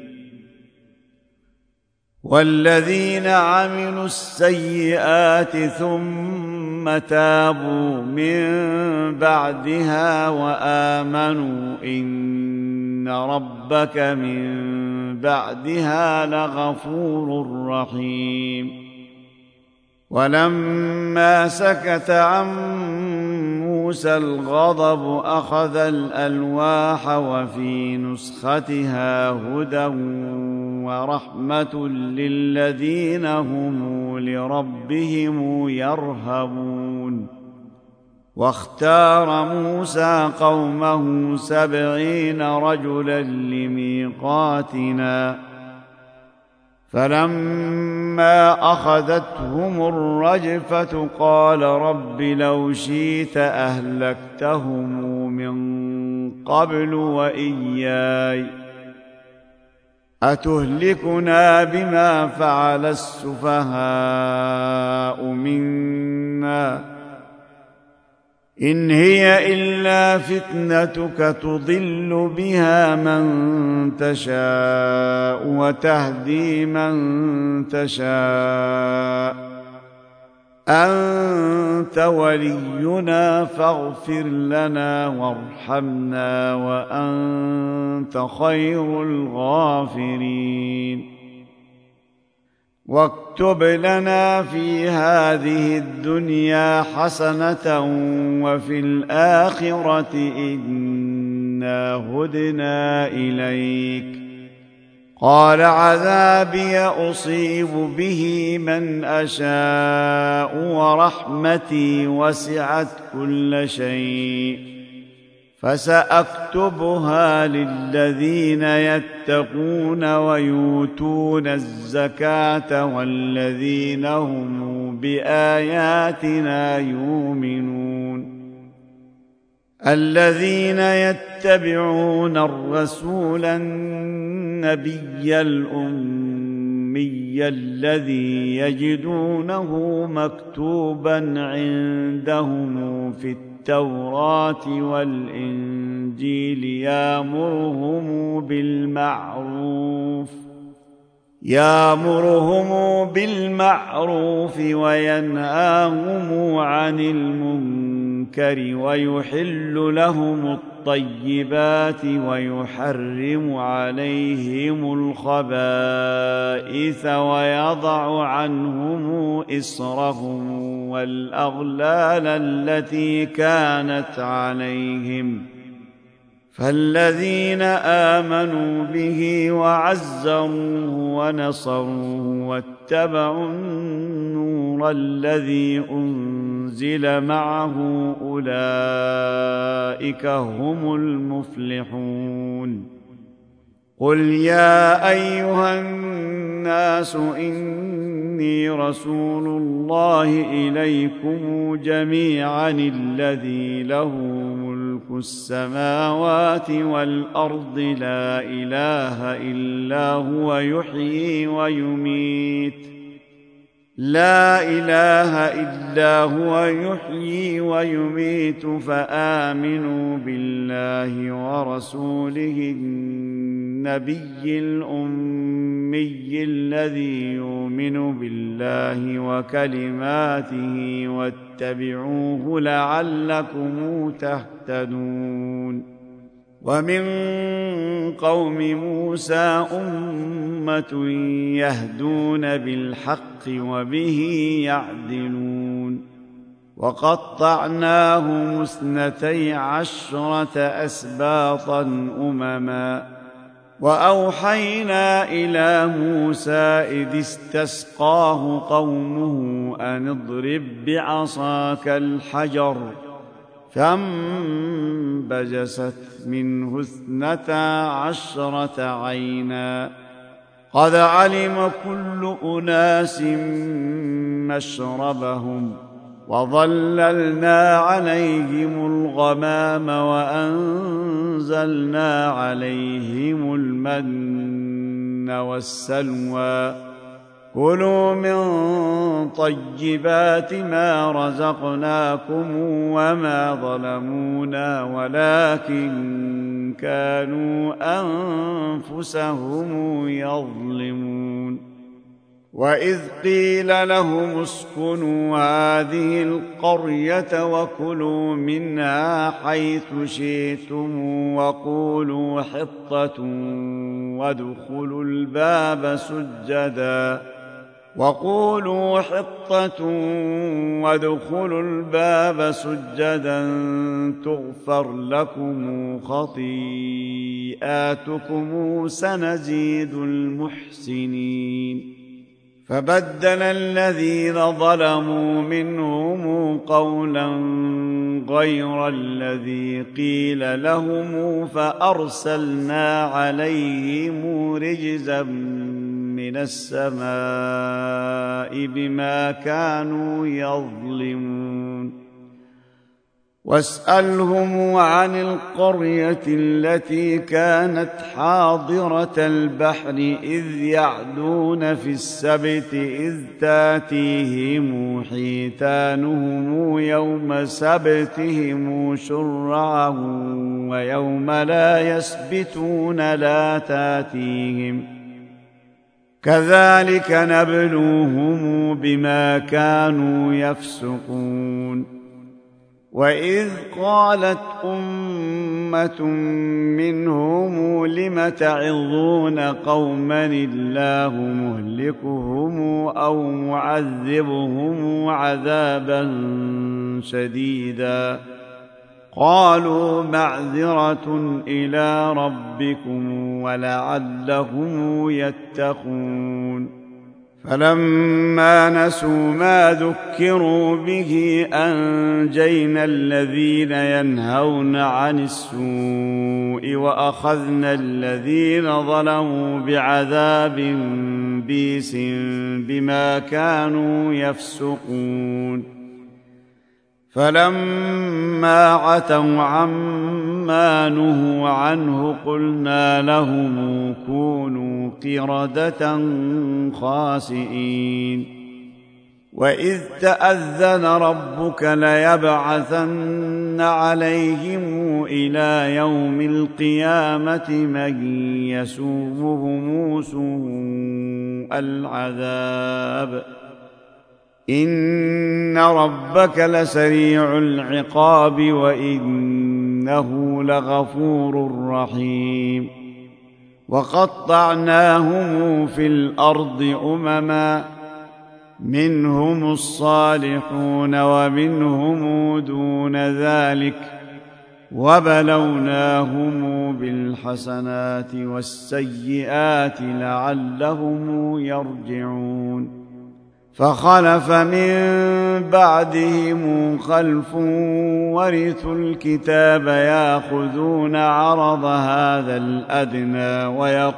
والذين عملوا السيئات ثم تابوا من بعدها وآمنوا إن ربك من بعدها لغفور رحيم. ولما سكت عن موسى الغضب أخذ الألواح وفي نسختها هدى ورحمة للذين هم لربهم يرهبون. واختار موسى قومه 70 رجلا لميقاتنا فلما أخذتهم الرجفة قال رب لو شئت أهلكتهم من قبل وإياي أتهلكنا بما فعل السفهاء منا إن هي إلا فتنتك تضل بها من تشاء وتهدي من تشاء أنت ولينا فاغفر لنا وارحمنا وأنت خير الغافرين واكتب لنا في هذه الدنيا حسنة وفي الآخرة إنا هدنا إليك قال عذابي أصيب به من أشاء ورحمتي وسعت كل شيء فسأكتبها للذين يتقون ويؤتون الزكاة والذين هم بآياتنا يؤمنون الذين يتبعون الرسول النبي الأمي الذي يجدونه مكتوبا عندهم في التوراة والإنجيل يأمرهم بالمعروف وينهاهم عن المنكر ويحل لهم الطيبات ويحرم عليهم الخبائث ويضع عنهم إصرهم والأغلال التي كانت عليهم فالذين آمنوا به وعزروه ونصروه واتبعوا النور الذي أنزل معه أولئك هم المفلحون قل يا أيها الناس إني رسول الله إليكم جميعا الذي له ملك السماوات والأرض لا إله إلا هو يحيي ويميت فآمنوا بالله ورسوله النبي الأمي الذي يؤمن بالله وكلماته واتبعوه لعلكم تهتدون ومن قوم موسى أمة يهدون بالحق وبه يعدلون وقطعناهم 12 أسباطا أمما وأوحينا إلى موسى إذ استسقاه قومه أن اضرب بعصاك الحجر فانبجست منه 12 عينا قد علم كل أناس مشربهم وظللنا عليهم الغمام وأنزلنا عليهم المن والسلوى كلوا من طيبات ما رزقناكم وما ظلمونا ولكن كانوا أنفسهم يظلمون وإذ قيل لهم اسكنوا هذه القرية وكلوا منها حيث شئتم وقولوا حطة وادخلوا الباب سجدا تغفر لكم خطيئاتكم سنزيد المحسنين فبدل الذين ظلموا منهم قولا غير الذي قيل لهم فأرسلنا عليهم رجزا من السماء بما كانوا يظلمون واسألهم عن القرية التي كانت حاضرة البحر إذ يعدون في السبت إذ تاتيهم حيتانهم يوم سبتهم شرعا ويوم لا يسبتون لا تاتيهم كذلك نبلوهم بما كانوا يفسقون وإذ قالت أمة منهم لم تعظون قوما الله مهلكهم أو معذبهم عذابا شديدا قالوا معذرة إلى ربكم ولعلهم يتقون فلما نسوا ما ذكروا به أنجينا الذين ينهون عن السوء وأخذنا الذين ظلموا بعذاب بئيس بما كانوا يفسقون فلما عتوا عما نهوا عنه قلنا لهم كونوا قردة خاسئين وإذ تأذن ربك ليبعثن عليهم إلى يوم القيامة من يسومهم سوء العذاب إن ربك لسريع العقاب وإنه لغفور رحيم وقطعناهم في الأرض أمما منهم الصالحون ومنهم دون ذلك وبلوناهم بالحسنات والسيئات لعلهم يرجعون فخلف من بعدهم خلف ورثوا الكتاب ياخذون عرض هذا الأدنى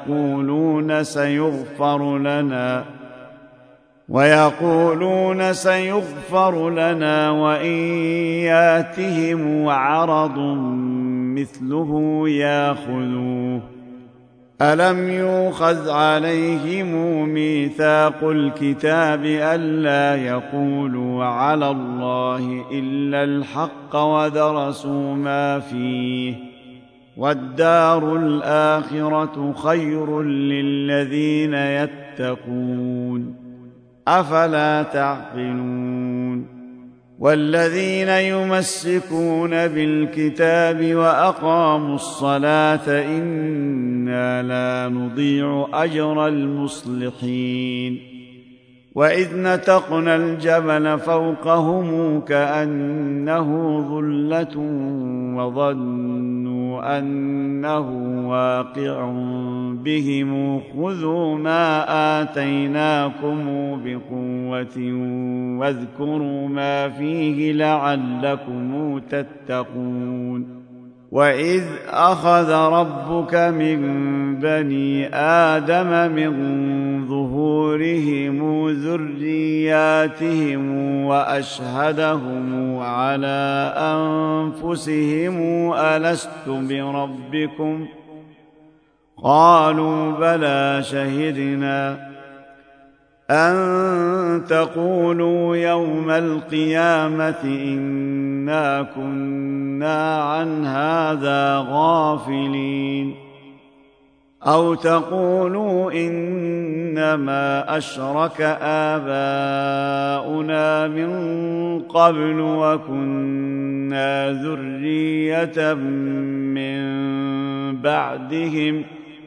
ويقولون سيغفر لنا وإن ياتهم عرض مثله ياخذوه ألم يؤخذ عليهم ميثاق الكتاب ألا يقولوا على الله إلا الحق ودرسوا ما فيه والدار الآخرة خير للذين يتقون أفلا تعقلون والذين يمسكون بالكتاب وأقاموا الصلاة إنا لا نضيع أجر المصلحين وإذ نتقنا الجبل فوقهم كأنه ظلة وظنوا أنه واقع بهم خذوا ما آتيناكم بقوة واذكروا ما فيه لعلكم تتقون وإذ أخذ ربك من بني آدم من ظهورهم ذرياتهم وأشهدهم على أنفسهم ألست بربكم قالوا بلى شهدنا أن تقولوا يوم القيامة إنا كنا عن هذا غافلين أو تقولوا إنما أشرك آباؤنا من قبل وكنا ذرية من بعدهم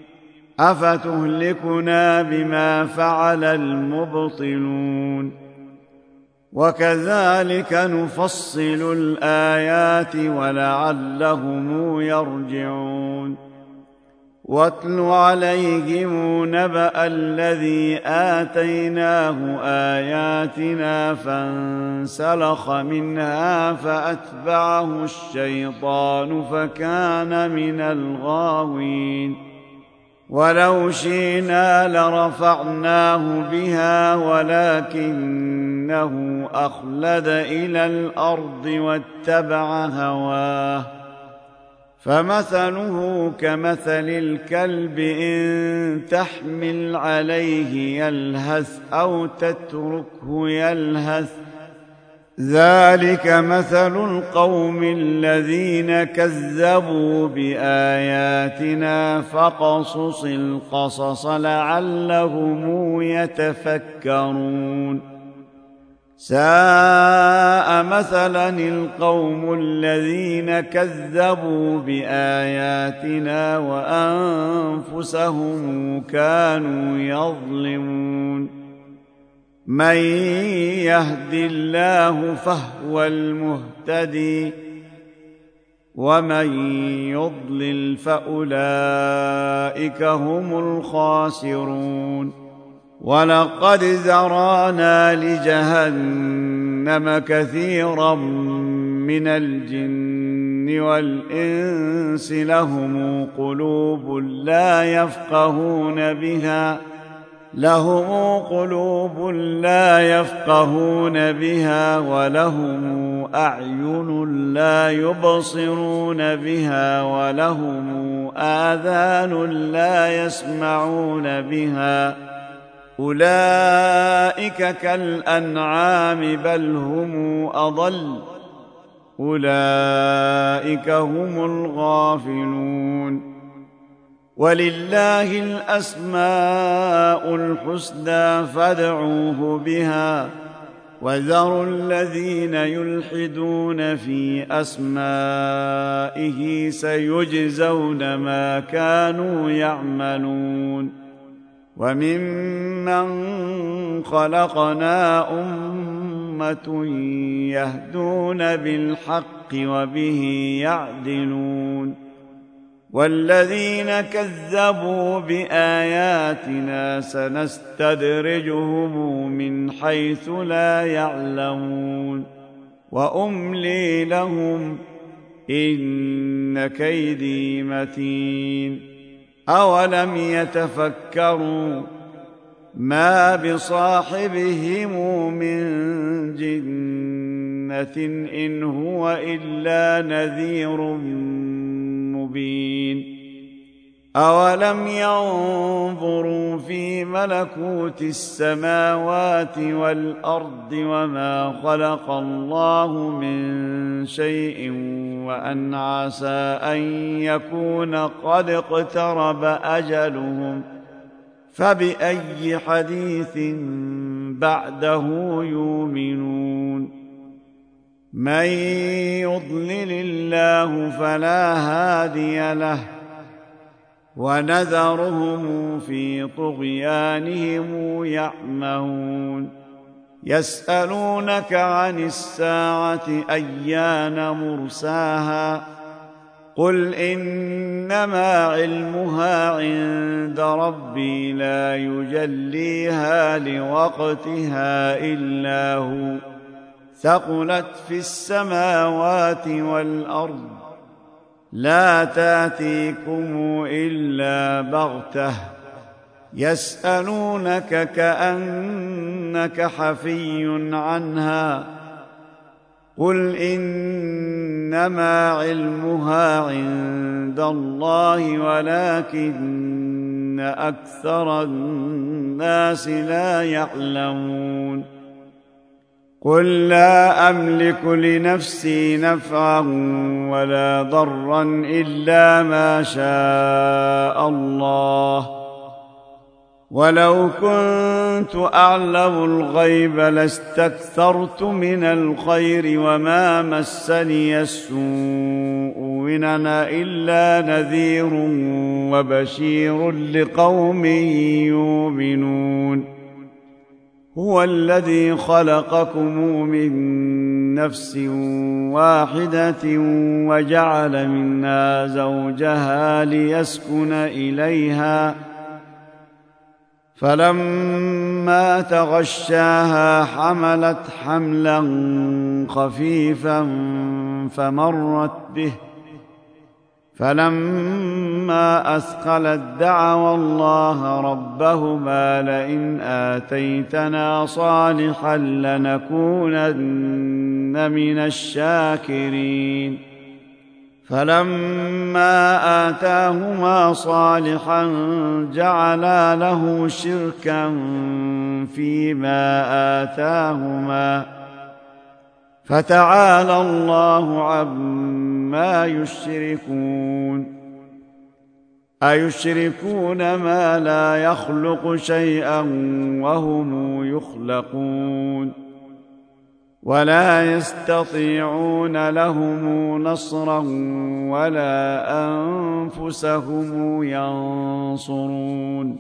أفتهلكنا بما فعل المبطلون وكذلك نفصل الآيات ولعلهم يرجعون واتل عليهم نبأ الذي آتيناه آياتنا فانسلخ منها فأتبعه الشيطان فكان من الغاوين ولو شئنا لرفعناه بها ولكنه أخلد إلى الأرض واتبع هواه فمثله كمثل الكلب إن تحمل عليه يلهث أو تتركه يلهث ذلك مثل القوم الذين كذبوا بآياتنا فاقصص القصص لعلهم يتفكرون ساء مثلا القوم الذين كذبوا بآياتنا وأنفسهم كانوا يظلمون من يهد الله فهو المهتدي ومن يضلل فأولئك هم الخاسرون ولقد ذرانا لجهنم كثيرا من الجن والإنس لهم قلوب لا يفقهون بها ولهم أعين لا يبصرون بها ولهم آذان لا يسمعون بها أولئك كالأنعام بل هم أضل أولئك هم الغافلون ولله الأسماء الحسنى فادعوه بها وذروا الذين يلحدون في أسمائه سيجزون ما كانوا يعملون وممن خلقنا أمة يهدون بالحق وبه يعدلون والذين كذبوا بآياتنا سنستدرجهم من حيث لا يعلمون وأملي لهم إن كيدي متين أولم يتفكروا ما بصاحبهم من جنة إن هو إلا نذير مبين أولم ينظروا في ملكوت السماوات والأرض وما خلق الله من شيء وأن عسى أن يكون قد اقترب أجلهم فبأي حديث بعده يؤمنون من يضلل الله فلا هادي له ونذرهم في طغيانهم يعمهون يسألونك عن الساعة أيان مرساها قل إنما علمها عند ربي لا يجليها لوقتها إلا هو ثقلت في السماوات والأرض لا تأتيكم إلا بغتة يسألونك كأنك حفي عنها قل إنما علمها عند الله ولكن أكثر الناس لا يعلمون قل لا أملك لنفسي نفعا ولا ضرا إلا ما شاء الله ولو كنت أعلم الغيب لاستكثرت من الخير وما مسني السوء إن أنا إلا نذير وبشير لقوم يؤمنون هو الذي خلقكم من نفس واحدة وجعل منها زوجها ليسكن إليها فلما تغشاها حملت حملا خفيفا فمرت به فلما فلما أثقلت دعوا الله ربهما لئن آتيتنا صالحا لنكونن من الشاكرين فلما آتاهما صالحا جعلا له شركا فيما آتاهما فتعالى الله عما يشركون أيشركون ما لا يخلق شيئا وهم يخلقون ولا يستطيعون لهم نصرا ولا أنفسهم ينصرون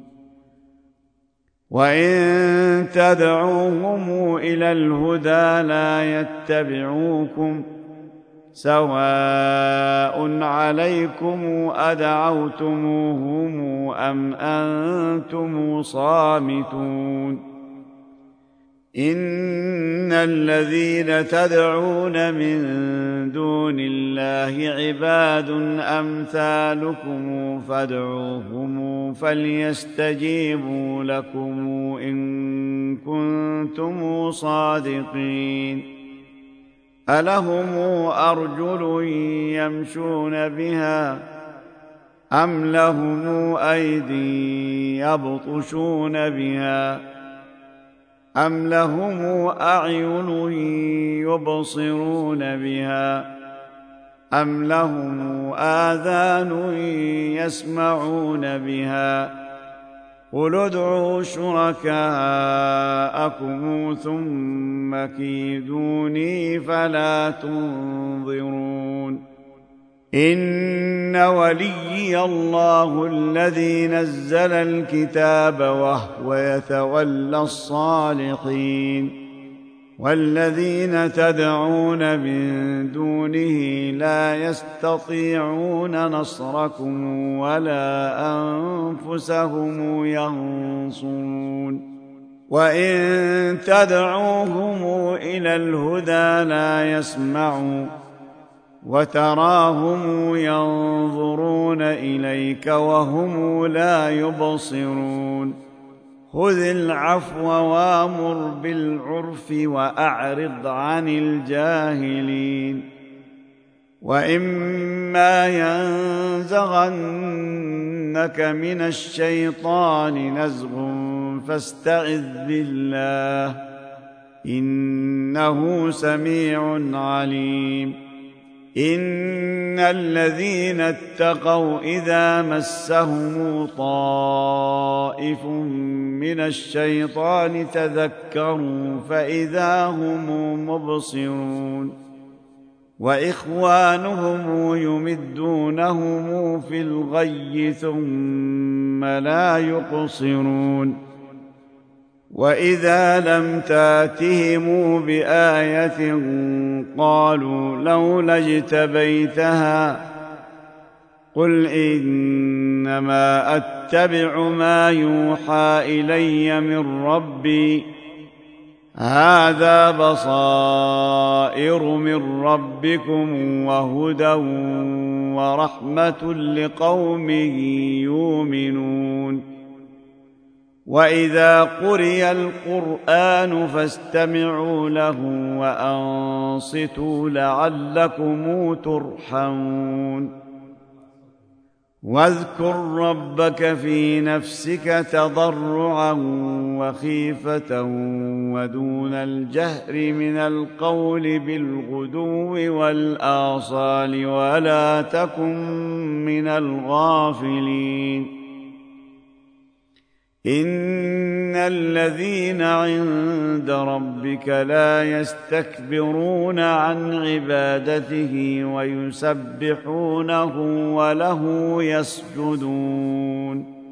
وإن تدعوهم إلى الهدى لا يتبعوكم سواء عليكم أدعوتموهم أم أنتم صامتون إن الذين تدعون من دون الله عباد أمثالكم فادعوهم فليستجيبوا لكم إن كنتم صادقين ألهم أرجل يمشون بها أم لهم أيدي يبطشون بها أم لهم أعين يبصرون بها أم لهم آذان يسمعون بها قل ادعوا شركاءكم ثم كيدوني فلا تنظرون إن وليي الله الذي نزل الكتاب وهو يتولى الصالحين والذين تدعون من دونه لا يستطيعون نصركم ولا أنفسهم ينصرون وإن تدعوهم إلى الهدى لا يسمعوا وتراهم ينظرون إليك وهم لا يبصرون خذ العفو وامر بالعرف وأعرض عن الجاهلين وإما ينزغنك من الشيطان نزغ فاستعذ بالله إنه سميع عليم إن الذين اتقوا إذا مسهم طائف من الشيطان تذكروا فإذا هم مبصرون وإخوانهم يمدونهم في الغي ثم لا يقصرون وإذا لم تاتهم بآية قالوا لولا اجتبيتها قل إنما أتبع ما يوحى إلي من ربي هذا بصائر من ربكم وهدى ورحمة لقوم يؤمنون وإذا قرئ القرآن فاستمعوا له وأنصتوا لعلكم ترحمون واذكر ربك في نفسك تضرعا وخيفة ودون الجهر من القول بالغدو والآصال ولا تكن من الغافلين إن الذين عند ربك لا يستكبرون عن عبادته ويسبحونه وله يسجدون